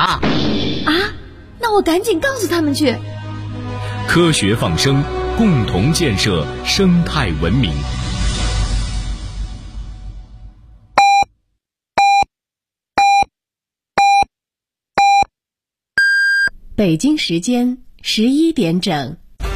啊！ 那我赶紧告诉他们去。 科学放生，共同建设生态文明。 北京时间11点整。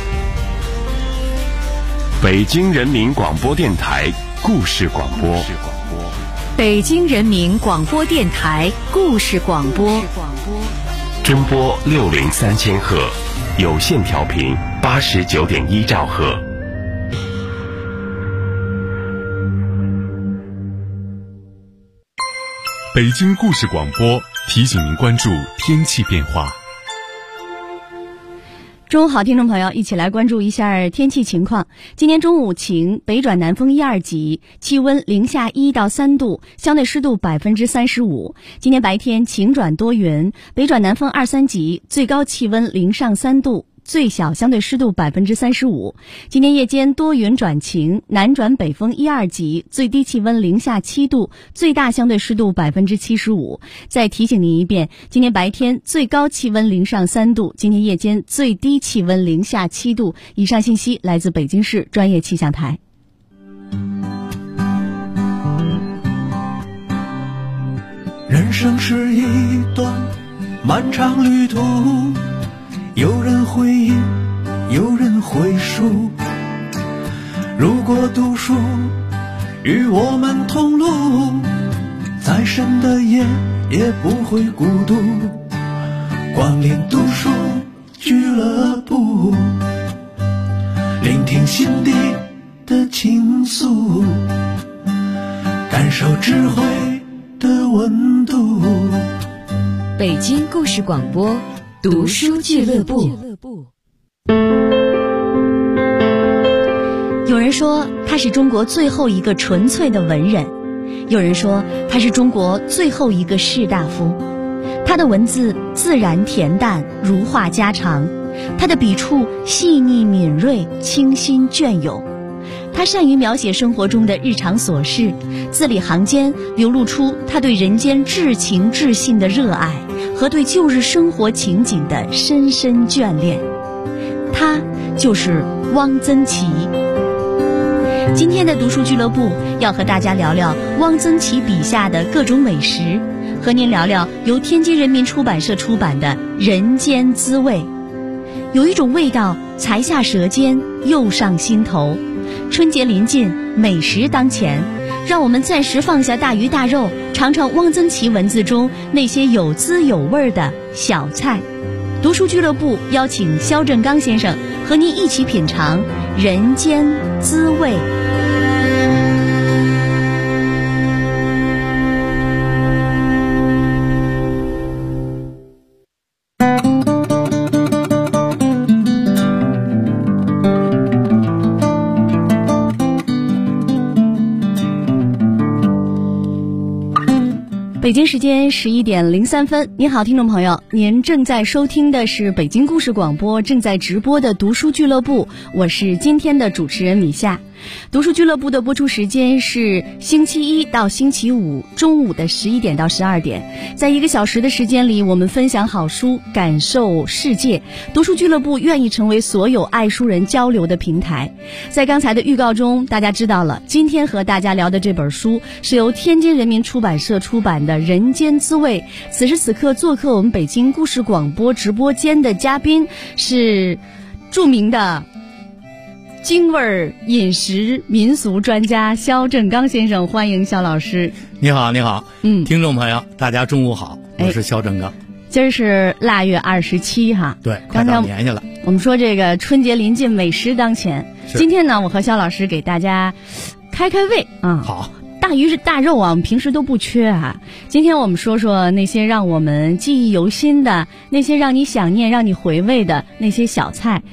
北京人民广播电台故事广播。 北京人民广播电台故事广播。 中波603000赫，有线调频89.1兆赫。 北京故事广播提醒您关注天气变化。 中午好，听众朋友，一起来关注一下天气情况。今天中午晴，北转南风1、2级，气温零下1到3度，相对湿度35%。今天白天晴转多云，北转南风2、3级，最高气温零上3度。最小相对湿度35%。今天夜间多云转晴，南转北风1、2级，最低气温零下7度，最大相对湿度75%。再提醒您一遍，今天白天最高气温零上3度，今天夜间最低气温零下7度。以上信息来自北京市专业气象台。 人生是一段漫长旅途，有人回忆，有人回述。如果读书与我们同路，再深的夜也不会孤独。光临读书俱乐部，聆听心底的倾诉，感受智慧的温度。 北京故事广播读书俱乐部。 有人说他是中国最后一个纯粹的文人，有人说他是中国最后一个士大夫。他的文字自然恬淡，如话家常，他的笔触细腻敏锐，清新隽永。他善于描写生活中的日常琐事，字里行间流露出他对人间至情至性的热爱和对旧日生活情景的深深眷恋。他就是汪曾祺。今天的读书俱乐部要和大家聊聊汪曾祺笔下的各种美食，和您聊聊由天津人民出版社出版的《人间滋味》。有一种味道才下舌尖，又上心头。春节临近，美食当前，让我们暂时放下大鱼大肉，尝尝汪曾祺文字中那些有滋有味的小菜。读书俱乐部邀请肖振刚先生和您一起品尝人间滋味。北京时间11点03分，您好，听众朋友，您正在收听的是北京故事广播正在直播的读书俱乐部，我是今天的主持人米夏。读书俱乐部的播出时间是星期一到星期五中午的11点到12点，在1个小时的时间里，我们分享好书，感受世界。读书俱乐部愿意成为所有爱书人交流的平台。在刚才的预告中，大家知道了，今天和大家聊的这本书是由天津人民出版社出版的《人间滋味》。此时此刻做客我们北京故事广播直播间的嘉宾是著名的京味饮食民俗专家肖振刚先生，欢迎肖老师。 你好，你好，听众朋友，大家中午好，我是肖振刚。 今儿是腊月27哈， 对，快到年去了。 我们说这个春节临近，美食当前。今天呢，我和肖老师给大家开胃啊。 好， 大鱼是大肉啊，我们平时都不缺啊。今天我们说说那些让我们记忆犹新的，那些让你想念、让你回味的那些小菜。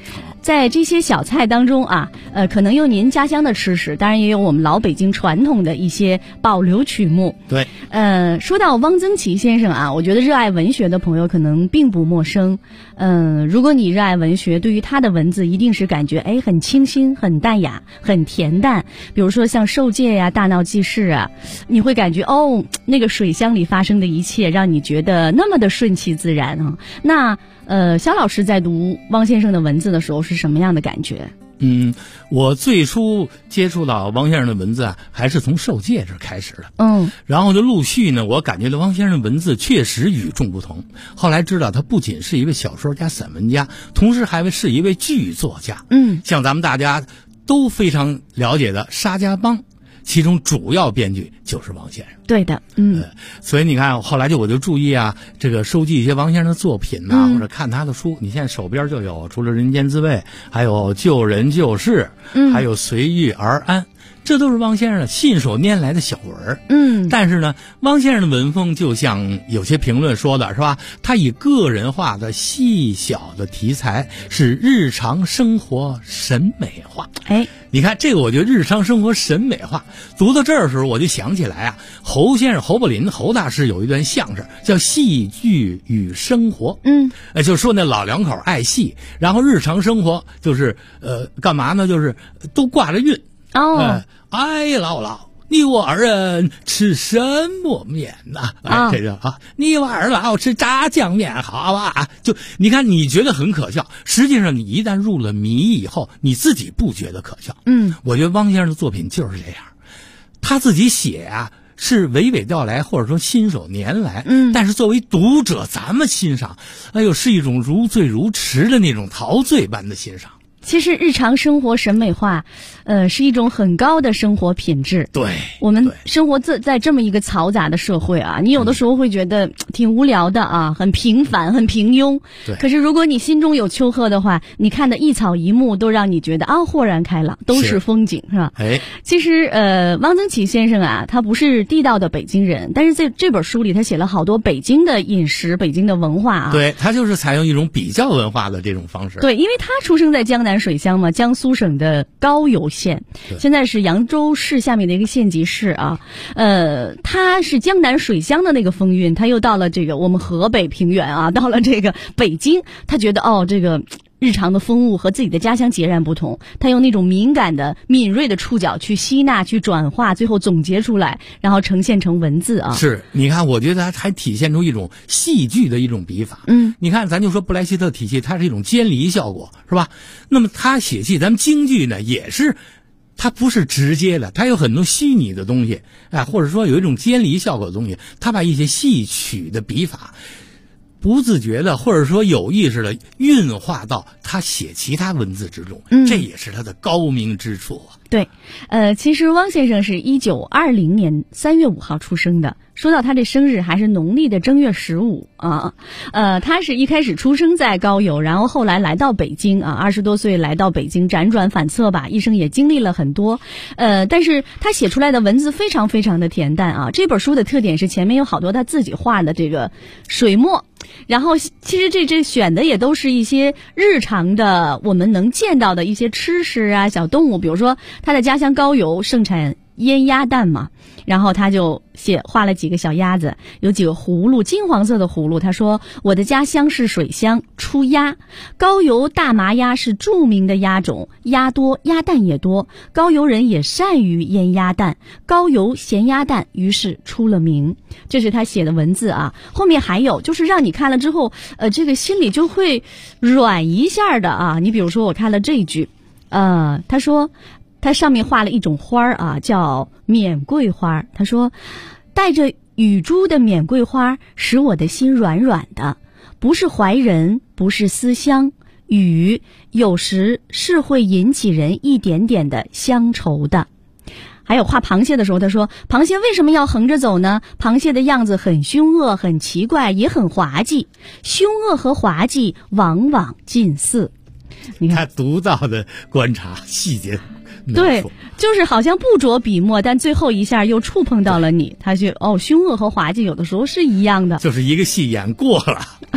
在这些小菜当中啊，可能有您家乡的吃食，当然也有我们老北京传统的一些保留曲目。 对， 说到汪曾祺先生啊，我觉得热爱文学的朋友可能并不陌生。如果你热爱文学，对于他的文字一定是感觉很清新、很淡雅、很恬淡。比如说像《受戒》呀、《大闹记事》啊，你会感觉那个水乡里发生的一切，让你觉得那么的顺其自然啊。那肖老师在读汪先生的文字的时候是什么样的感觉？ 我最初接触到汪先生的文字啊，还是从《受戒》这开始的。然后就陆续呢，我感觉到汪先生的文字确实与众不同。后来知道他不仅是一位小说家、散文家，同时还是一位剧作家。像咱们大家都非常了解的《沙家浜》，其中主要编剧就是汪先生。 对的， 所以你看，后来我就注意啊，这个收集一些汪先生的作品呐，或者看他的书。你现在手边就有，除了《人间滋味》，还有《救人救世》，还有《随遇而安》，这都是汪先生信手拈来的小文。但是呢，汪先生的文风就像有些评论说的是吧？他以个人化的细小的题材，使日常生活审美化。你看这个，我觉得日常生活审美化。读到这儿的时候，我就想起来啊，侯先生侯宝林侯大师有一段相声叫《戏剧与生活》。就说那老两口爱戏，然后日常生活就是干嘛呢？就是都挂着韵。哎，姥姥，你我二人吃什么面呐？这个你我二老吃炸酱面，好吧？就你看，你觉得很可笑，实际上你一旦入了迷以后，你自己不觉得可笑。我觉得汪先生的作品就是这样，他自己写啊是娓娓道来，或者说信手拈来。但是作为读者，咱们欣赏，是一种如醉如痴的那种陶醉般的欣赏。 其实日常生活审美化，是一种很高的生活品质。 对， 我们生活在这么一个嘈杂的社会啊，你有的时候会觉得挺无聊的啊，很平凡，很平庸。 对。 可是如果你心中有丘壑的话，你看的一草一木都让你觉得豁然开朗，都是风景，是吧？其实汪曾祺先生啊，他不是地道的北京人，但是在这本书里，他写了好多北京的饮食、北京的文化啊。 对，他就是采用一种比较文化的这种方式。 对，因为他出生在江南水乡嘛，江苏省的高邮县，现在是扬州市下面的一个县级市啊。他是江南水乡的那个风韵，他又到了这个我们河北平原啊，到了这个北京，他觉得这个日常的风物和自己的家乡截然不同，他用那种敏感的敏锐的触角去吸纳、去转化，最后总结出来，然后呈现成文字啊。 是，你看，我觉得它还体现出一种戏剧的一种笔法。你看，咱就说布莱希特体系，它是一种监离效果，是吧？那么他写戏，咱们京剧呢也是，它不是直接的，它有很多虚拟的东西，或者说有一种监离效果的东西，他把一些戏曲的笔法不自觉的，或者说有意识的运化到他写其他文字之中，这也是他的高明之处啊。 对，其实汪先生是1920年3月5号出生的。说到他这生日，还是农历的正月15啊。他是一开始出生在高邮，然后后来来到北京啊，20多岁来到北京，辗转反侧吧，一生也经历了很多。但是他写出来的文字非常非常的恬淡啊。这本书的特点是前面有好多他自己画的这个水墨。然后其实这选的也都是一些日常的我们能见到的一些吃食啊、小动物，比如说他的家乡高邮盛产腌鸭蛋嘛，然后他就画了几个小鸭子，有几个葫芦，金黄色的葫芦。他说我的家乡是水乡，出鸭，高邮大麻鸭是著名的鸭种，鸭多，鸭蛋也多，高邮人也善于腌鸭蛋，高邮咸鸭蛋于是出了名。这是他写的文字啊。后面还有就是让你看了之后这个心里就会软一下的啊。你比如说我看了这一句他说它上面画了一种花啊，叫缅桂花。他说带着雨珠的缅桂花使我的心软软的，不是怀人，不是思乡，雨有时是会引起人一点点的乡愁的。还有画螃蟹的时候，他说螃蟹为什么要横着走呢？螃蟹的样子很凶恶，很奇怪，也很滑稽，凶恶和滑稽往往近似。你看他独到的观察细节， 对，就是好像不着笔墨，但最后一下又触碰到了你，他就凶恶和滑稽有的时候是一样的， 就是一个戏演过了。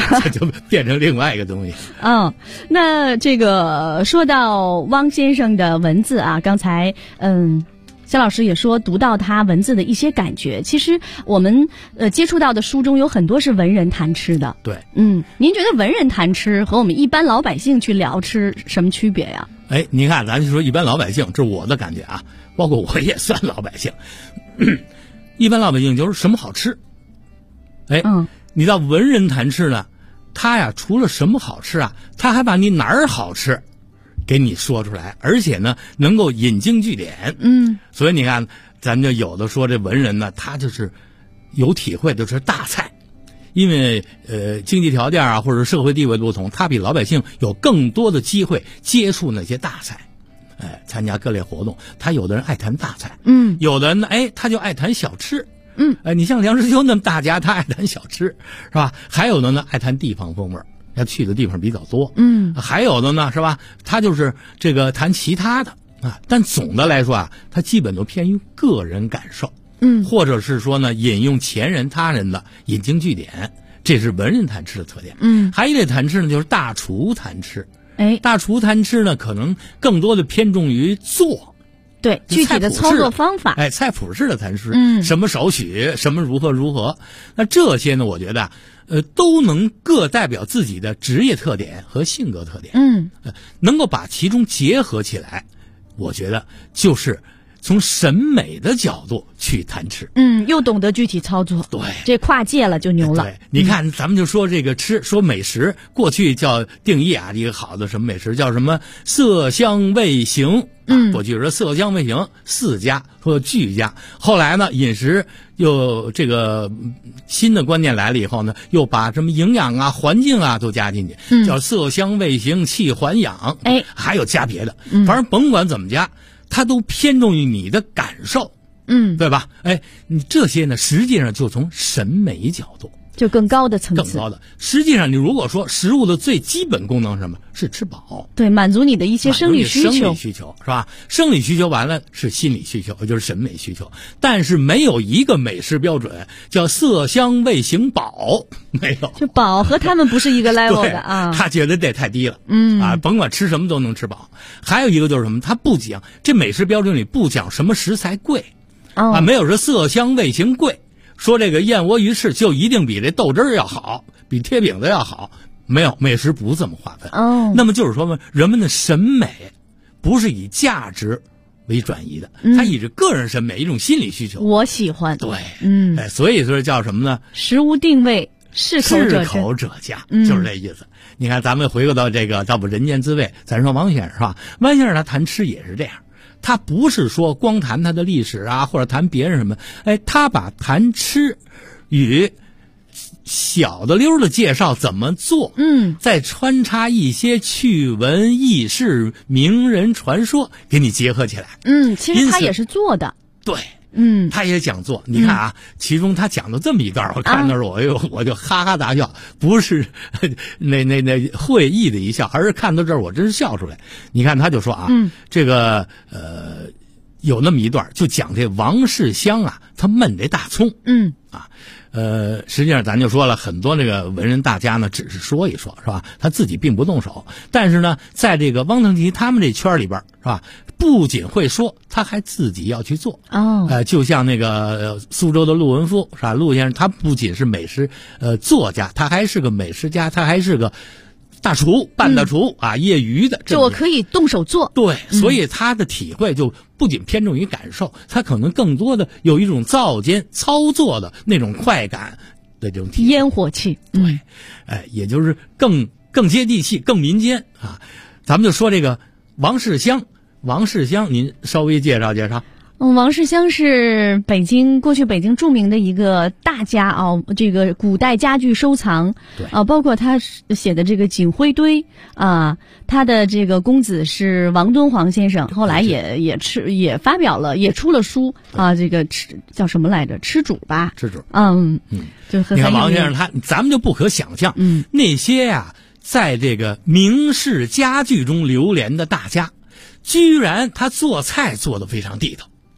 这就变成另外一个东西。 那这个说到汪先生的文字啊，刚才肖老师也说读到他文字的一些感觉。其实我们接触到的书中有很多是文人谈吃的。 对， 您觉得文人谈吃和我们一般老百姓去聊吃什么区别呀？ 你看，咱就说一般老百姓，这是我的感觉啊，包括我也算老百姓。一般老百姓就是什么好吃，你到文人谈吃呢，他呀除了什么好吃啊，他还把你哪儿好吃给你说出来，而且呢能够引经据典。所以你看，咱就有的说这文人呢，他就是有体会的是大菜，因为经济条件啊或者社会地位的不同，他比老百姓有更多的机会接触那些大菜，参加各类活动。他有的人爱谈大菜，有的人呢他就爱谈小吃。你像梁实秋那么大家，他爱谈小吃，是吧？还有的呢爱谈地方风味，他去的地方比较多。还有的呢是吧？他就是这个谈其他的啊。但总的来说啊，他基本都偏于个人感受。或者是说呢，引用前人他人的引经据典，这是文人谈吃的特点。还有一类谈吃呢，就是大厨谈吃。大厨谈吃呢，可能更多的偏重于做。 对，具体的操作方法， 菜谱式的谈吃，什么少许，什么如何，那这些呢，我觉得，都能各代表自己的职业特点和性格特点，能够把其中结合起来，我觉得就是从审美的角度去谈吃， 又懂得具体操作， 对， 这跨界了就牛了。 对，你看，咱们就说这个吃，说美食，过去叫定义啊，一个好的什么美食叫什么色香味形。过去说色香味形四家或俱家，后来呢饮食又这个新的观念来了以后呢，又把什么营养啊环境啊都加进去，叫色香味形气环养，还有加别的，反正甭管怎么加，它都偏重于你的感受，对吧？你这些呢实际上就从审美角度就更高的层次， 更高的。实际上，你如果说食物的最基本功能是什么？是吃饱， 对，满足你的一些生理需求。 生理需求是吧？生理需求完了是心理需求，也就是审美需求。但是没有一个美食标准叫色香味形饱，没有。 就饱和他们不是一个 level 的啊。 他觉得这太低了，甭管吃什么都能吃饱。还有一个就是什么？他不讲这美食标准里不讲什么食材贵，没有说色香味形贵。说这个燕窝鱼翅就一定比这豆汁儿要好，比贴饼子要好，没有，美食不这么划分。那么就是说呢，人们的审美不是以价值为转移的，它以着个人审美一种心理需求。 我喜欢。 对，所以说叫什么呢？ 食物定位，适口者佳，就是这意思。你看，咱们回过到这个到不人间滋味，咱说汪先生是吧？汪先生他谈吃也是这样。他不是说光谈他的历史啊，或者谈别人什么，他把谈吃与小的溜的介绍怎么做，再穿插一些趣闻轶事、名人传说给你结合起来。 其实他也是做的， 对。他也讲座，你看啊，其中他讲了这么一段，我看那时候我就哈哈大笑，不是那会意的一笑，而是看到这儿我真是笑出来。你看他就说啊，这个有那么一段就讲这王世襄啊，他焖这大葱，实际上咱就说了很多这个文人大家呢，只是说一说，是吧？他自己并不动手，但是呢，在这个汪曾祺他们这圈里边，是吧？不仅会说，他还自己要去做。就像那个苏州的陆文夫，是吧？陆先生他不仅是美食作家，他还是个美食家，他还是个大厨，半大厨啊，业余的。 就我可以动手做。 对，所以他的体会就不仅偏重于感受，他可能更多的有一种造间操作的那种快感的这种体验。 烟火气。 对，也就是更接地气，更民间啊。咱们就说这个王世襄，您稍微介绍介绍。 王世襄是过去北京著名的一个大家啊，这个古代家具收藏包括他写的这个锦灰堆啊，他的这个公子是王敦煌先生，后来也发表了，也出了书啊，这个叫什么来着？吃主吧， 吃主， 就很你看王先生咱们就不可想象，那些呀，在这个名士家具中流连的大家，居然他做菜做得非常地道。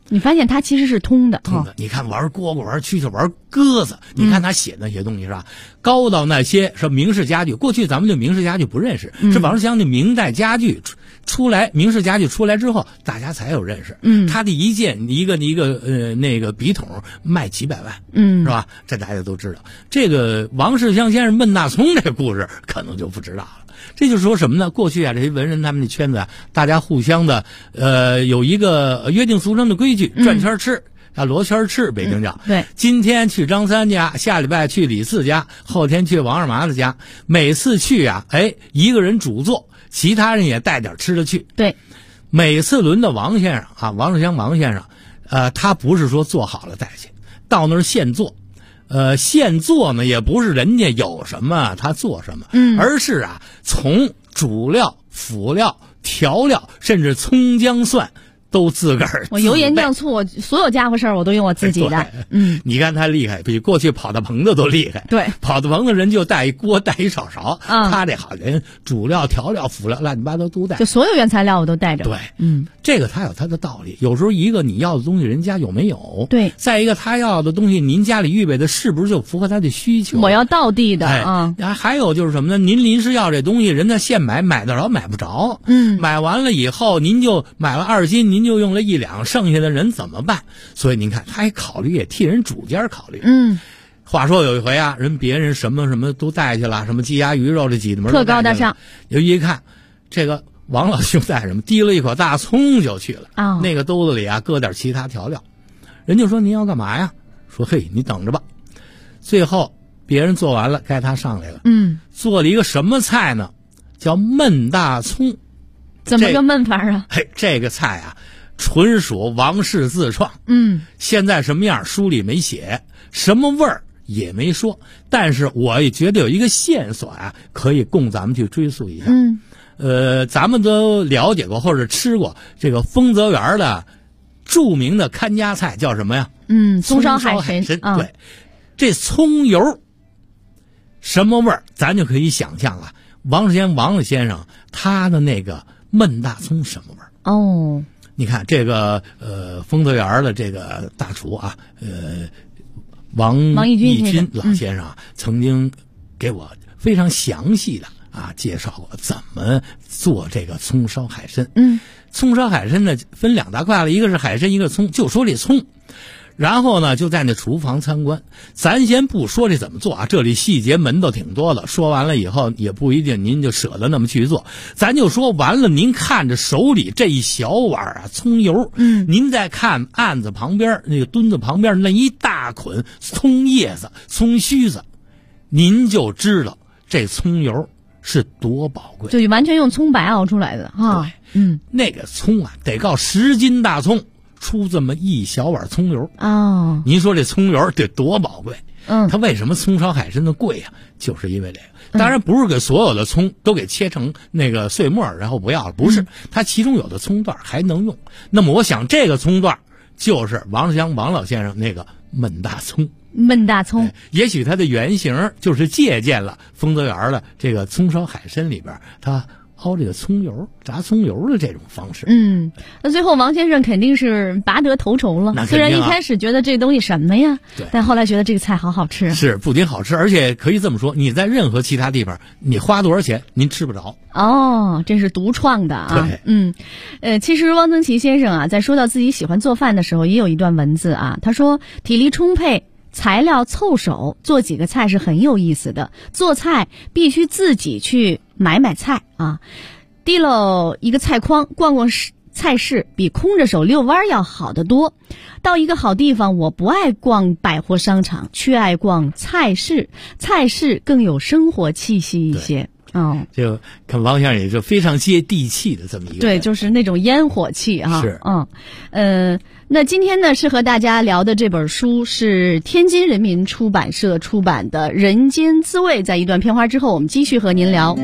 你发现它其实是通的。 通的，你看玩蝈蝈、玩蛐蛐、玩鸽子，你看他写那些东西是吧？高到那些说明式家具，过去咱们对明式家具不认识，是王世襄的明代家具出来，明式家具出来之后，大家才有认识。他的一件一个那个笔筒卖几百万，是吧？这大家都知道。这个王世襄先生闷大葱这个故事，可能就不知道了。这就是说什么呢？过去啊，这些文人他们的圈子啊，大家互相的有一个约定俗成的规矩，转圈吃。罗圈吃，北京叫。 对， 今天去张三家，下礼拜去李四家，后天去王二麻子家。每次去啊，一个人主做，其他人也带点吃的去。 对， 每次轮到王先生啊，王世襄王先生，他不是说做好了带去，到那儿现做。现做呢，也不是人家有什么他做什么，而是啊，从主料、辅料、调料，甚至葱姜蒜。都自个儿， 我油盐酱醋，我所有家伙事儿我都用我自己的。 你看他厉害，比过去跑大棚的都厉害。 对， 跑大棚的人就带一锅，带一勺勺。他这好人，主料、调料、辅料，乱七八糟都带。 就所有原材料我都带着。 对，这个他有他的道理。有时候一个你要的东西，人家有没有？ 对。 再一个，他要的东西，您家里预备的是不是就符合他的需求？ 我要道地的啊。 还有就是什么呢？您临时要这东西，人家现买得着买不着。买完了以后，您就买了2斤，您就用了1两。剩下的人怎么办？所以您看，他还考虑，也替人主家考虑。话说有一回啊，别人什么什么都带去了，什么鸡鸭鱼肉这几门特高大上。 有一看，这个王老兄带什么？提了一口大葱就去了。那个兜子里啊，搁点其他调料。人就说您要干嘛呀？说嘿，你等着吧。最后别人做完了，该他上来了。做了一个什么菜呢？叫焖大葱。 怎么个焖法啊？ 这个菜啊。纯属王氏自创。现在什么样书里没写，什么味儿也没说，但是我也觉得有一个线索啊，可以供咱们去追溯一下。咱们都了解过或者吃过这个丰泽园的著名的看家菜叫什么呀？ 葱烧海参。 对，这葱油什么味儿，咱就可以想象了。王世襄王老先生他的那个焖大葱什么味儿？你看这个丰泽园的这个大厨啊，王义军老先生曾经给我非常详细的介绍过怎么做这个葱烧海参。葱烧海参呢分2大块了，一个是海参，一个葱。就说这葱，然后呢就在那厨房参观。咱先不说这怎么做啊，这里细节门道挺多的，说完了以后也不一定您就舍得那么去做。咱就说完了，您看着手里这一小碗葱油，您再看案子旁边那个墩子旁边那一大捆葱叶子、葱须子，您就知道这葱油是多宝贵。 就完全用葱白熬出来的啊。 对，那个葱啊得告10斤大葱出这么一小碗葱油。您说这葱油得多宝贵。它为什么葱烧海参的贵啊？就是因为这个。当然不是给所有的葱都给切成那个碎末然后不要了，不是，它其中有的葱段还能用。那么我想这个葱段就是王世襄王老先生那个焖大葱。也许它的原型就是借鉴了丰泽园的这个葱烧海参里边它熬这个葱油、炸葱油的这种方式。 那最后王先生肯定是拔得头筹了。虽然一开始觉得这东西什么呀，但后来觉得这个菜好好吃。 是，不仅好吃，而且可以这么说，你在任何其他地方，你花多少钱您吃不着。 这是独创的啊。其实汪曾祺先生啊，在说到自己喜欢做饭的时候，也有一段文字啊，他说体力充沛，材料凑手，做几个菜是很有意思的。做菜必须自己去买菜啊，提了一个菜筐，逛菜市比空着手遛弯要好得多。到一个好地方，我不爱逛百货商场，却爱逛菜市，菜市更有生活气息一些。 就看王先生也就非常接地气的这么一个。 对，就是那种烟火气啊。 是。 那今天呢是和大家聊的这本书是天津人民出版社出版的《人间滋味》。在一段片花之后，我们继续和您聊。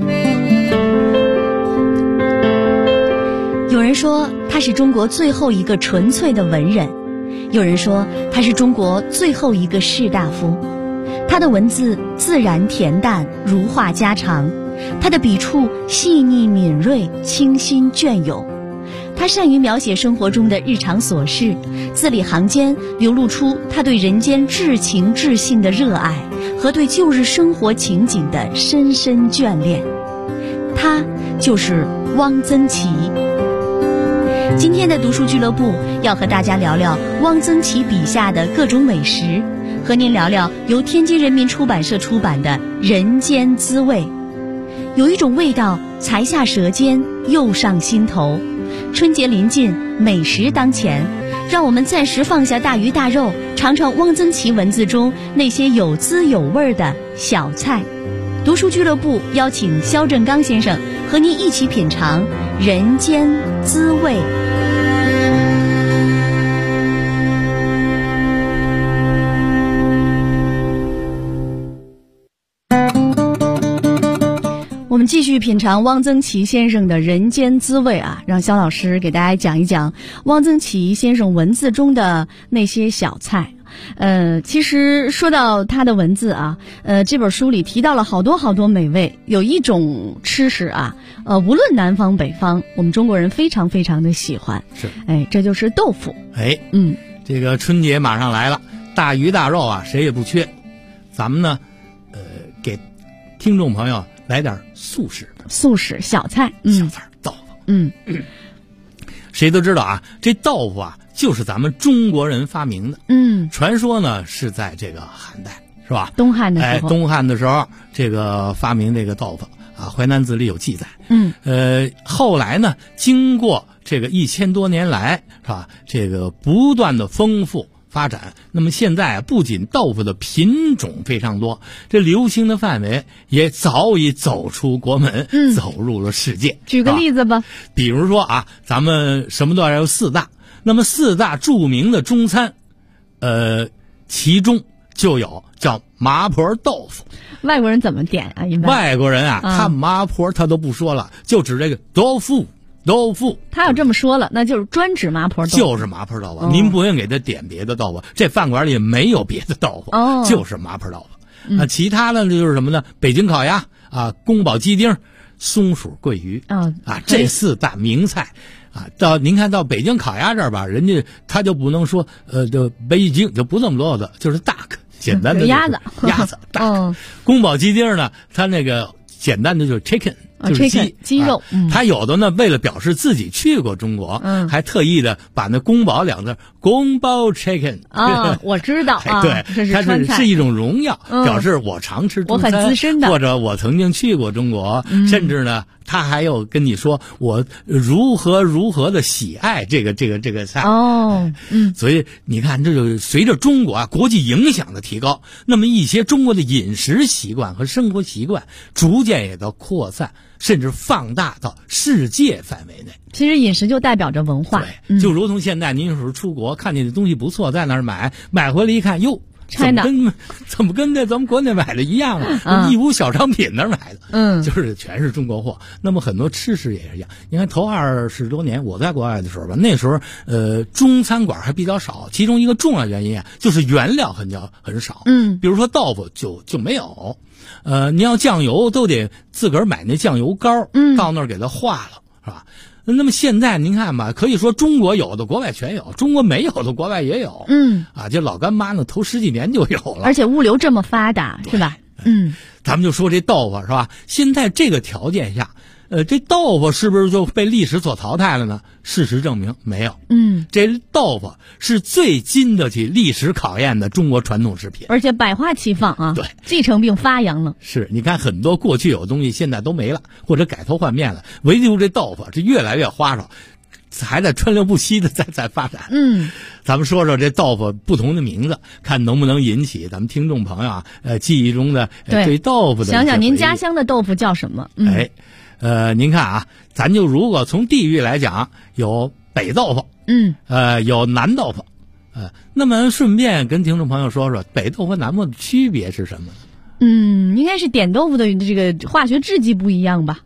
有人说他是中国最后一个纯粹的文人，有人说他是中国最后一个士大夫。他的文字自然恬淡，如话家常，他的笔触细腻敏锐，清新隽永。 他善于描写生活中的日常琐事，字里行间流露出他对人间至情至性的热爱和对旧日生活情景的深深眷恋。他就是汪曾祺。今天的读书俱乐部要和大家聊聊汪曾祺笔下的各种美食，和您聊聊由天津人民出版社出版的《人间滋味》。有一种味道才下舌尖，又上心头。春节临近，美食当前，让我们暂时放下大鱼大肉，尝尝汪曾祺文字中那些有滋有味的小菜。读书俱乐部邀请肖振刚先生和您一起品尝人间滋味。我们继续品尝汪曾祺先生的人间滋味啊，让肖老师给大家讲一讲汪曾祺先生文字中的那些小菜。其实说到他的文字啊，这本书里提到了好多美味。有一种吃食啊，无论南方北方，我们中国人非常非常的喜欢。 是， 这就是豆腐。 这个春节马上来了，大鱼大肉啊，谁也不缺。咱们呢，给听众朋友来点素食小菜， 小菜豆腐。谁都知道啊，这豆腐啊就是咱们中国人发明的。传说呢是在这个汉代，是吧？ 东汉的时候， 东汉的时候这个发明这个豆腐啊，《淮南子》里有记载。后来呢，经过这个1000多年来，是吧？这个不断的丰富发展，那么现在不仅豆腐的品种非常多，这流行的范围也早已走出国门，走入了世界。 举个例子吧， 比如说啊，咱们什么都要有4大，那么4大著名的中餐，其中就有叫麻婆豆腐。 外国人怎么点啊？一般外国人啊，他麻婆他都不说了，就指这个豆腐。 他要这么说了，那就是专指麻婆豆腐， 就是麻婆豆腐。您不用给他点别的豆腐，这饭馆里没有别的豆腐，就是麻婆豆腐。那其他的就是什么呢？北京烤鸭啊，宫保鸡丁、松鼠桂鱼这4大名菜啊。您看到北京烤鸭这儿吧，人家他就不能说就北京就不这么多的，就是 duck 简单的鸭子 duck。宫保鸡丁呢，他那个简单的就是 chicken。就是鸡肉， 他有的呢，为了表示自己去过中国，还特意的把那宫保2字宫保 chicken 我知道对，它是一种荣耀，表示我常吃中餐， 我很资深的， 或者我曾经去过中国，甚至呢，他还有跟你说我如何的喜爱这个菜所以你看，这就随着中国国际影响的提高，那么一些中国的饮食习惯和生活习惯逐渐也都扩散，甚至放大到世界范围内。 其实饮食就代表着文化， 对，就如同现在您有时候出国看见的东西不错，在那儿买回来一看，哟，怎么跟咱们国内买的一样啊？义乌小商品那儿买的，就是全是中国货。那么很多吃食也是一样。你看头20多年我在国外的时候吧，那时候中餐馆还比较少，其中一个重要原因就是原料很少。比如说豆腐就没有。你要酱油都得自个儿买那酱油膏，到那儿给它化了，是吧？那么现在您看吧，可以说中国有的国外全有，中国没有的国外也有。这老干妈呢，头10几年就有了， 而且物流这么发达，是吧？ 咱们就说这豆腐是吧？现在这个条件下，这豆腐是不是就被历史所淘汰了呢？事实证明没有。这豆腐是最经得起历史考验的中国传统食品， 而且百花齐放啊。 对， 继承并发扬了。 是，你看很多过去有的东西现在都没了，或者改头换面了，唯独这豆腐这越来越花哨，还在川流不息的在发展。咱们说说这豆腐不同的名字，看能不能引起咱们听众朋友记忆中的对豆腐的想想您家乡的豆腐叫什么？ 您看啊，咱就如果从地域来讲，有北豆腐，有南豆腐，那么顺便跟听众朋友说说北豆腐南豆腐的区别是什么呢？ 应该是点豆腐的这个化学制剂不一样吧？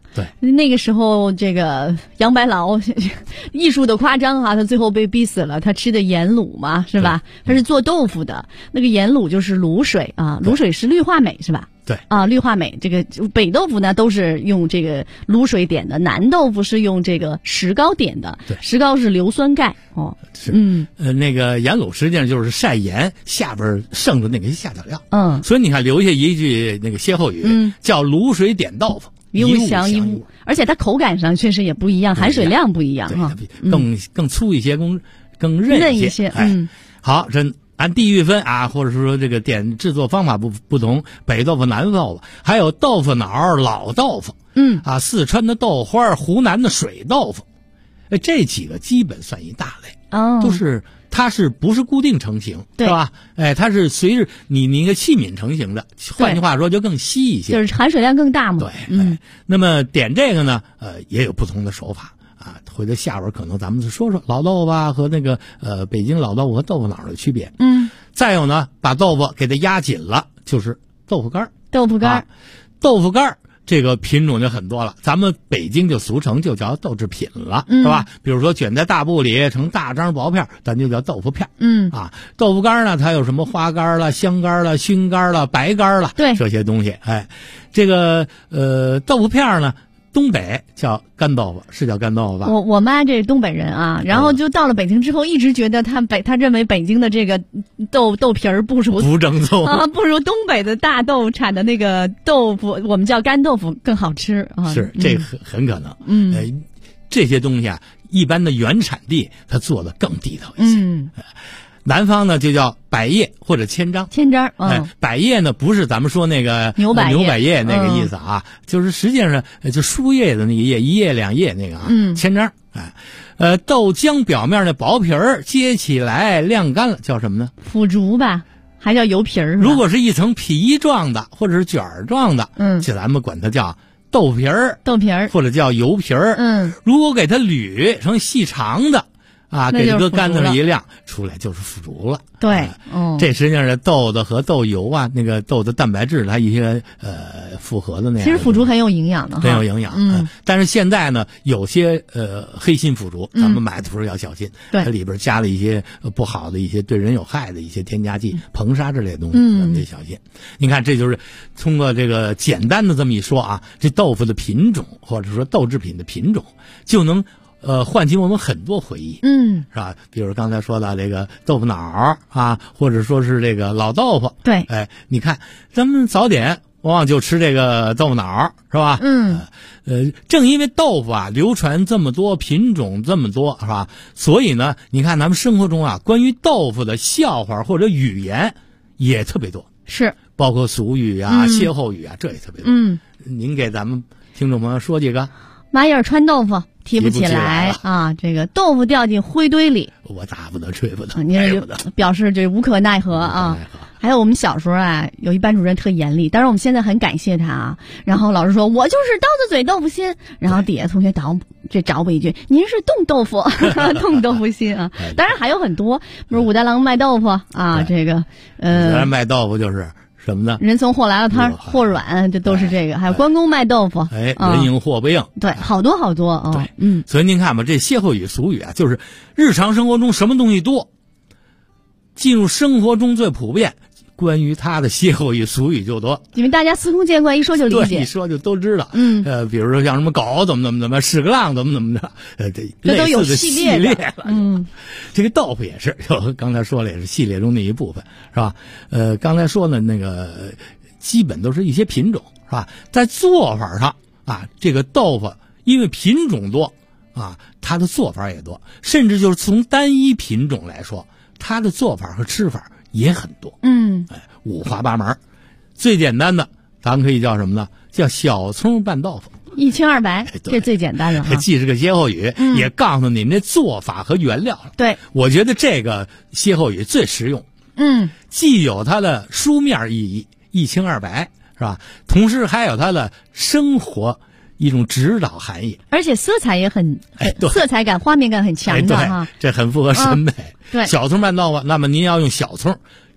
对， 那个时候这个杨白劳艺术的夸张啊，他最后被逼死了。他吃的盐卤嘛，是吧？他是做豆腐的，那个盐卤就是卤水啊，卤水是氯化镁，是吧？ 对啊，氯化镁。这个北豆腐呢都是用这个卤水点的，南豆腐是用这个石膏点的。 对， 石膏是硫酸钙哦。 是那个盐卤实际上就是晒盐下边剩的那个下脚料。所以你看留下一句那个歇后语，叫卤水点豆腐， 一物降一物，而且它口感上确实也不一样，含水量不一样哈， 更粗一些，更韧一些。 好，这按地域分啊，或者是说这个制作方法不同，北豆腐、南豆腐，还有豆腐脑、老豆腐，四川的豆花、湖南的水豆腐，这几个基本算一大类，就是它不是固定成型，是吧？它是随着你那个器皿成型的，换句话说就更稀一些， 就是含水量更大嘛。 对，那么点这个呢，也有不同的手法。回头下边可能咱们就说说老豆腐啊和那个北京老豆腐和豆腐脑的区别。再有呢，把豆腐给它压紧了，就是豆腐干。豆腐干这个品种就很多了，咱们北京就俗称就叫豆制品了，是吧？比如说卷在大布里成大张薄片，咱就叫豆腐片。豆腐干呢，它有什么花干了、香干了、熏干了、白干了， 对这些东西。这个豆腐片呢，东北叫干豆腐，是叫干豆腐吧？ 我妈这是东北人啊，然后就到了北京之后，一直觉得她认为北京的这个豆皮儿不正宗啊，不如东北的大豆产的那个豆腐，我们叫干豆腐更好吃啊。 是，这很可能。这些东西啊，一般的原产地它做的更地道一些。南方呢就叫百叶或者千张。百叶呢不是咱们说那个牛百叶那个意思啊，就是实际上就输液的那个叶，一叶两叶那个啊。千张。豆浆表面的薄皮儿揭起来晾干了，叫什么呢？ 腐竹吧，还叫油皮儿。 如果是一层皮状的或者是卷状的，就咱们管它叫豆皮儿，或者叫油皮儿。如果给它捋成细长的。给这个杆子上一晾，出来就是腐竹了。 对， 这实际上是豆子和豆油啊，那个豆的蛋白质它一些复合的那样。 其实腐竹很有营养的， 很有营养。但是现在呢，有些黑心腐竹，咱们买的时候要小心，它里边加了一些不好的一些对人有害的一些添加剂、硼砂之类的东西，咱们得小心。你看，这就是通过这个简单的这么一说啊，这豆腐的品种或者说豆制品的品种就能。唤起我们很多回忆，是吧？比如刚才说到这个豆腐脑啊，或者说是这个老豆腐， 对， 你看咱们早点往往就吃这个豆腐脑，是吧？正因为豆腐啊流传这么多，品种这么多，是吧？所以呢，你看咱们生活中啊，关于豆腐的笑话或者语言也特别多， 是包括俗语啊、歇后语啊，这也特别多。您给咱们听众朋友说几个。 蚂蚁穿豆腐提不起来啊！这个豆腐掉进灰堆里， 我打不得吹不得， 你这表示这无可奈何啊！还有我们小时候啊，有一班主任特严厉，但是我们现在很感谢他啊。然后老师说我就是刀子嘴豆腐心，然后底下同学找补一句：“您是冻豆腐，冻豆腐心啊！”当然还有很多，比如武大郎卖豆腐啊，这个卖豆腐就是。什么呢？ 人从货来了摊货软，这都是这个。还有关公卖豆腐， 人应货不应， 对，好多好多啊。 对，所以您看吧，这歇后语俗语啊，就是日常生活中什么东西多，进入生活中最普遍，关于它的歇后语俗语就多， 因为大家司空见惯，一说就理解， 一说就都知道。比如说像什么狗怎么，屎个浪怎么着， 这都有系列了。这个豆腐也是，就刚才说了，也是系列中的一部分，是吧？刚才说呢，那个基本都是一些品种，是吧？在做法上啊，这个豆腐因为品种多啊，它的做法也多，甚至就是从单一品种来说，它的做法和吃法也很多，五花八门。最简单的，咱们可以叫什么呢？叫小葱拌豆腐， 一清二白，这最简单了。 既是个歇后语，也告诉你们这做法和原料了。 对， 我觉得这个歇后语最实用。既有它的书面意义，一清二白，是吧？同时还有它的生活一种指导含义， 而且色彩也很，色彩感、画面感很强的哈。 这很符合审美。 对， 小葱拌豆腐，那么您要用小葱，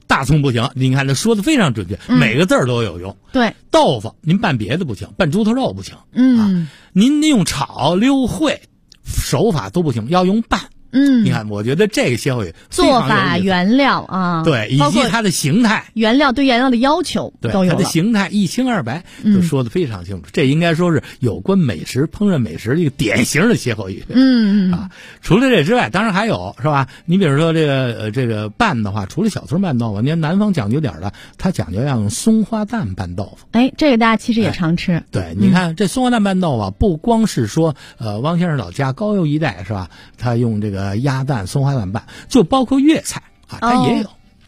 大葱不行，你看这说的非常准确，每个字儿都有用。 对， 豆腐您拌别的不行，拌猪头肉不行。您用炒溜烩手法都不行，要用拌。你看，我觉得这个歇后语做法、原料啊， 对，以及它的形态， 原料对原料的要求都有了， 它的形态一清二白，都说得非常清楚。这应该说是有关美食、烹饪美食的一个典型的歇后语。除了这之外，当然还有是吧？你比如说这个拌的话，除了小葱拌豆腐，您南方讲究点的，它讲究要用松花蛋拌豆腐。 哎，这个大家其实也常吃。 对，你看这松花蛋拌豆腐，不光是说汪先生老家高邮一带是吧？他用这个鸭蛋、松花蛋拌，就包括粤菜啊，它也有。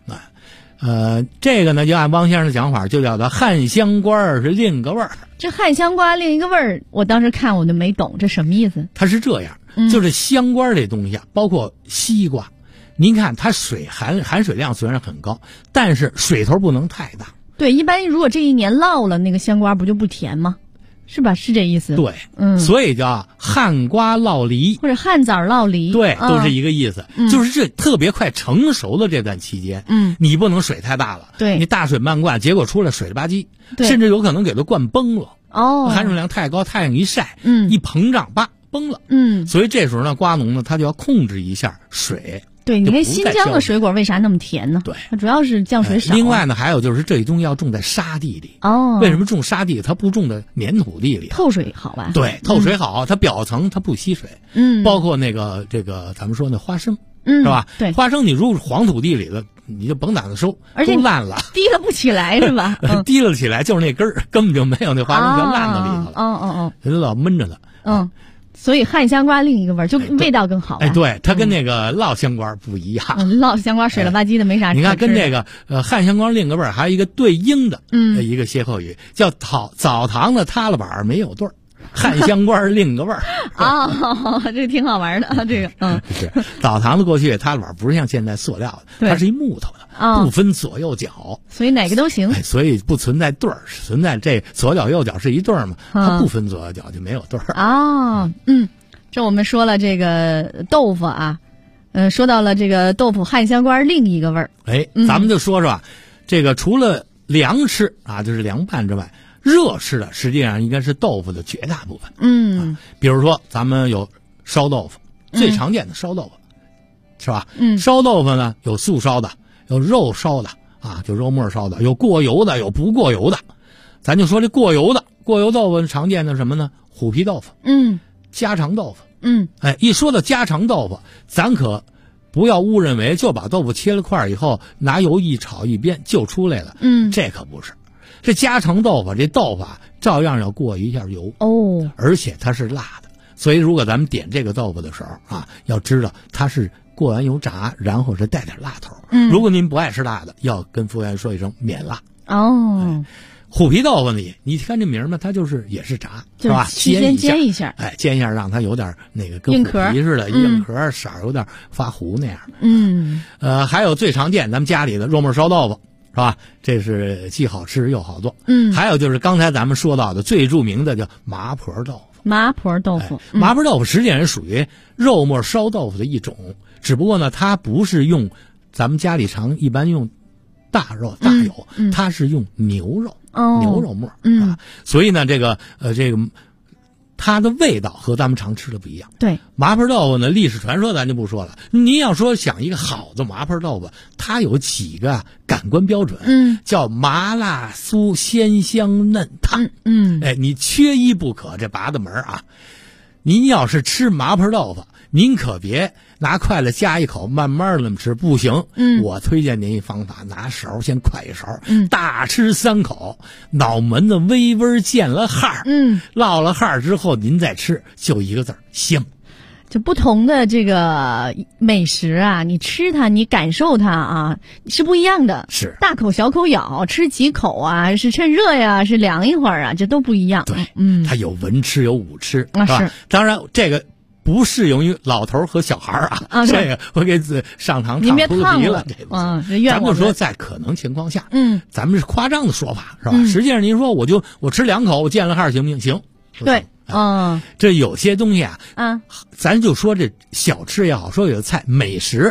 这个呢，就按汪先生的讲法，就叫做汉香瓜是另个味儿。 这汉香瓜另一个味儿，我当时看我就没懂，这什么意思？ 它是这样，就是香瓜这东西啊，包括西瓜，您看它含水量虽然很高，但是水头不能太大。 对，一般如果这一年落了，那个香瓜不就不甜吗？是吧？是这意思。 对，所以叫旱瓜落梨或者旱枣落梨， 对，都是一个意思。就是这特别快成熟的这段期间，你不能水太大了， 对， 你大水漫灌，结果出来水了吧唧，甚至有可能给它灌崩了。含水量太高，太阳一晒，一膨胀，崩了。所以这时候呢，瓜农呢他就要控制一下水。 对，你看新疆的水果为啥那么甜呢？ 对， 它主要是降水少。 另外呢，还有就是这些东西要种在沙地里。为什么种沙地？它不种在粘土地里， 透水好吧？ 对，透水好，它表层它不吸水。包括这个咱们说那花生，是吧？ 对， 花生你如果黄土地里的，你就甭打算收， 而且都烂了， 提了不起来是吧？ 提了起来就是那根儿，根本就没有那花生全烂到里头了。人老闷着了。 所以汉香瓜另一个味儿，就味道更好。 对，它跟那个烙香瓜不一样。 烙香瓜水了吧唧的，没啥吃。 你看，跟这个汉香瓜另一个味儿，还有一个对应的一个歇后语，叫澡堂的塌了板没有对儿。汉香瓜另个味儿这挺好玩的这个。 是澡堂子过去塌了板不是像现在塑料的，它是一木头的，不分左右脚， 所以哪个都行。 所以不存在对儿，存在这左脚右脚是一对儿嘛，它不分左右脚就没有对儿。 这我们说了这个豆腐啊，说到了这个豆腐汉香瓜另一个味儿。 咱们就说说这个除了凉吃啊，就是凉拌之外，热吃的实际上应该是豆腐的绝大部分。比如说咱们有烧豆腐，最常见的烧豆腐，是吧？烧豆腐呢有素烧的，有肉烧的啊，就肉末烧的，有过油的，有不过油的。咱就说这过油豆腐常见的什么呢？虎皮豆腐，家常豆腐，一说到家常豆腐，咱可不要误认为就把豆腐切了块以后拿油一炒一煸就出来了。这可不是。这家常豆腐，这豆腐啊，照样要过一下油而且它是辣的。所以如果咱们点这个豆腐的时候啊，要知道它是过完油炸，然后是带点辣头。如果您不爱吃辣的，要跟服务员说一声免辣。虎皮豆腐呢，你看这名嘛，它也是炸，是吧？ 先煎一下， 煎一下，让它有点那个跟虎皮似的硬壳，色儿有点发糊那样。还有最常见咱们家里的肉末烧豆腐，是吧？这是既好吃又好做。还有就是刚才咱们说到的最著名的叫麻婆豆腐。 麻婆豆腐， 麻婆豆腐实际上是属于肉末烧豆腐的一种，只不过呢，它不是用咱们家里一般用大油，它是用牛肉。牛肉末所以呢，这个它的味道和咱们常吃的不一样。 对， 麻婆豆腐呢，历史传说咱就不说了。您要说想一个好的麻婆豆腐，它有几个感官标准，叫麻辣酥鲜香嫩烫。你缺一不可，这拔的门啊。您要是吃麻婆豆腐，您可别拿筷子夹一口，慢慢的那么吃，不行。我推荐您一方法，拿勺先㧟一勺，大吃3口，脑门子微微见了汗落了汗之后，您再吃，就一个字儿香。 就不同的这个美食啊，你吃它，你感受它啊，是不一样的。 是大口小口咬，吃几口啊，是趁热呀，是凉一会儿啊，这都不一样。 对，它有文吃有武吃，是吧？当然这个不适用于老头和小孩啊。这个我给上堂烫秃噜皮了。咱们说在可能情况下，咱们是夸张的说法，是吧？实际上您说我吃2口，我见了汗行不行？行。 对。 这有些东西咱就说这小吃也好，说有菜美食，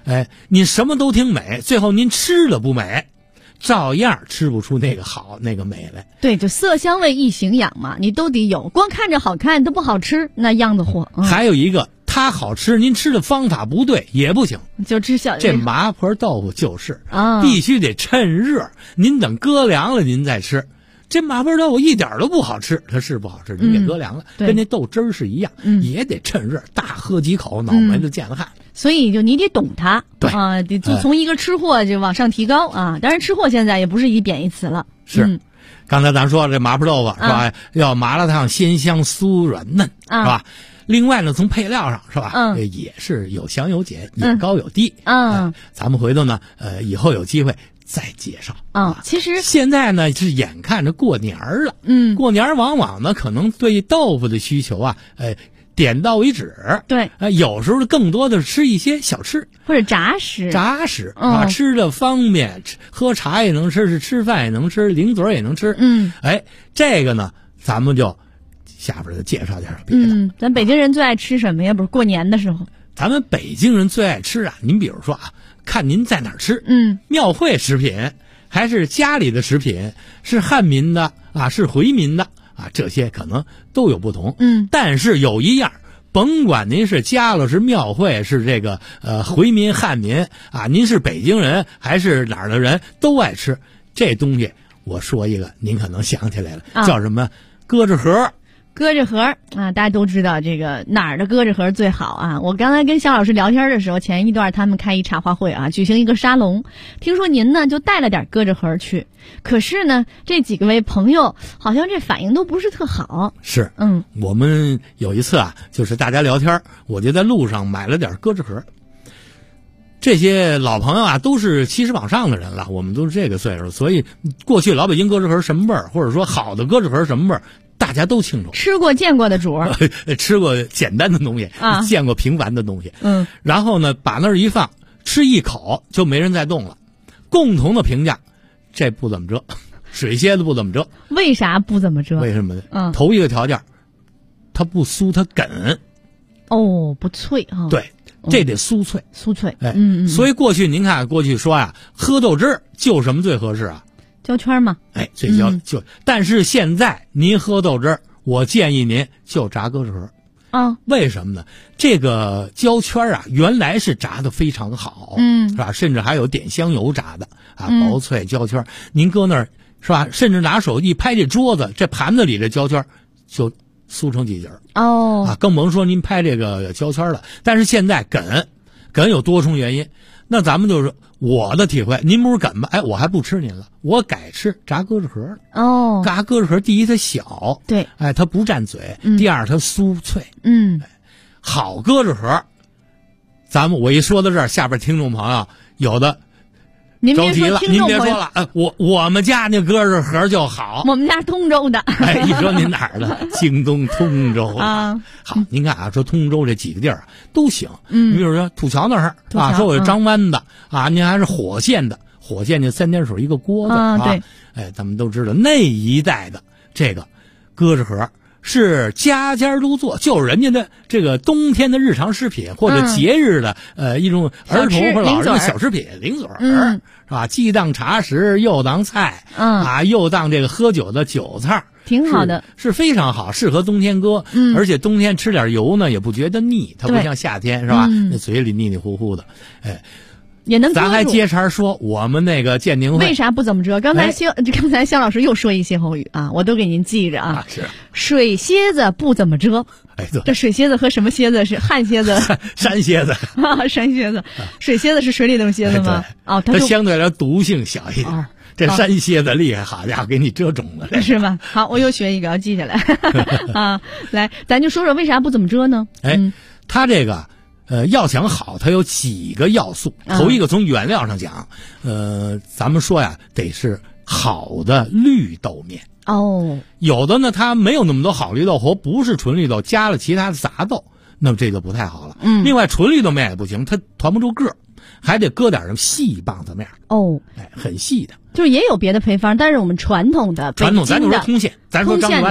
哎，您什么都挺美，最后您吃了不美，照样吃不出那个好那个美来。 对，就色香味一形养嘛，你都得有，光看着好看都不好吃，那样子货。 还有一个，它好吃，您吃的方法不对也不行。 就吃小这麻婆豆腐就是啊， 必须得趁热，您等搁凉了您再吃。这麻婆豆腐一点都不好吃，它是不好吃，您给搁凉了，跟那豆汁儿是一样，也得趁热大喝几口，脑门子见了汗。 所以就你得懂它， 对啊，得就从一个吃货就往上提高啊。当然，吃货现在也不是一贬义词了。 是，刚才咱说这麻婆豆腐是吧？要麻辣烫鲜香酥软嫩是吧？另外呢，从配料上是吧？也是有香有碱，有高有低。咱们回头呢，以后有机会再介绍其实现在呢是眼看着过年了，过年往往呢可能对豆腐的需求啊，点到为止。 对， 有时候更多的吃一些小吃或者杂食啊，吃的方便，喝茶也能吃，是吃饭也能吃，零嘴也能吃。这个呢，咱们就下边就介绍别的。 咱北京人最爱吃什么呀？不是过年的时候， 咱们北京人最爱吃啊。您比如说啊，看您在哪儿吃，庙会食品还是家里的食品，是汉民的啊，是回民的啊，这些可能都有不同。但是有一样，甭管您是家了是庙会是这个回民汉民啊，您是北京人还是哪儿的人都爱吃这东西。我说一个，您可能想起来了，叫什么？鸽子盒。 鸽子盒啊，大家都知道这个哪儿的鸽子盒最好啊。我刚才跟肖老师聊天的时候，前一段他们开一茶话会啊，举行一个沙龙，听说您呢就带了点鸽子盒去，可是呢这几位朋友好像这反应都不是特好。 是，我们有一次啊，就是大家聊天，我就在路上买了点鸽子盒。这些老朋友啊，都是70往上的人了，我们都是这个岁数，所以过去老北京鸽子盒什么味儿，或者说好的鸽子盒什么味儿，大家都清楚。 吃过见过的主儿吃过简单的东西见过平凡的东西。然后呢把那儿一放，吃一口就没人再动了。共同的评价，这不怎么着，水蝎子不怎么着。 为啥不怎么着？ 为什么呢？头一个条件，它不酥，它梗。 不脆啊。 对，这得酥脆。 酥脆。 所以过去您看，过去说呀，喝豆汁儿就什么最合适啊？ 焦圈嘛。 最就。但是现在您喝豆汁儿，我建议您就炸鸽子盒。为什么呢？这个焦圈啊，原来是炸的非常好，是吧？甚至还有点香油炸的啊，薄脆焦圈。您搁那儿是吧？甚至拿手一拍这桌子，这盘子里的焦圈就酥成几节更甭说您拍这个焦圈了。但是现在梗有多重原因，那咱们就是我的体会，您不是梗吗？我还不吃您了，我改吃炸鸽子盒了。炸鸽子盒，第一它小， 对， 它不占嘴；第二它酥脆。好鸽子盒，我一说到这儿，下边听众朋友有的着急了，您别说了，我们家那鸽子盒就好， 我们家通州的。 一说您哪儿的？京东通州啊。好，您看啊，说通州这几个地儿都行。你比如说土桥那儿啊，说我有张湾的啊，您还是火县的，火县就3点水一个锅子啊。 对， 咱们都知道那一带的这个鸽子盒是家家都做，就是人家的这个冬天的日常食品，或者节日的一种儿童或者老人的小食品，零嘴儿是吧？既当茶食，又当菜，又当这个喝酒的酒菜， 挺好的， 是非常好，适合冬天搁。而且冬天吃点油呢，也不觉得腻，它不像夏天是吧？那嘴里腻腻糊糊的， 也能。 咱还接茬说我们那个鉴定会为啥不怎么着？刚才肖老师又说一歇后语啊，我都给您记着啊。 是水蝎子不怎么着。这水蝎子和什么蝎子是旱蝎子？ 山蝎子山蝎子。水蝎子是水里头蝎子吗？ 它相对来毒性小一点。这山蝎子厉害，好家伙，给你蛰肿了， 是吧？好，我又学一个，要记下来啊。来，咱就说说为啥不怎么蛰呢？ 它这个要想好，它有几个要素。头一个从原料上讲，咱们说呀，得是好的绿豆面。有的呢，它没有那么多好绿豆，或不是纯绿豆，加了其他的杂豆，那么这就不太好了。另外纯绿豆面也不行，它团不住个儿，还得搁点什么细棒子面。很细的。 就是也有别的配方，但是我们传统咱就说通县，咱说张湾的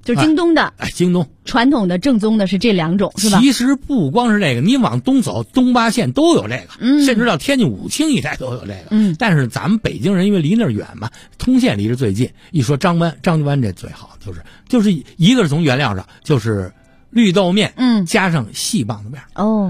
就京东的， 京东传统的正宗的是这2种，是吧？ 其实不光是这个，你往东走，东八县都有这个，甚至到天津武清一带都有这个。但是咱们北京人因为离那儿远嘛，通县离着最近，一说张家湾这最好，就是一个是从原料上，就是绿豆面，加上细棒子面。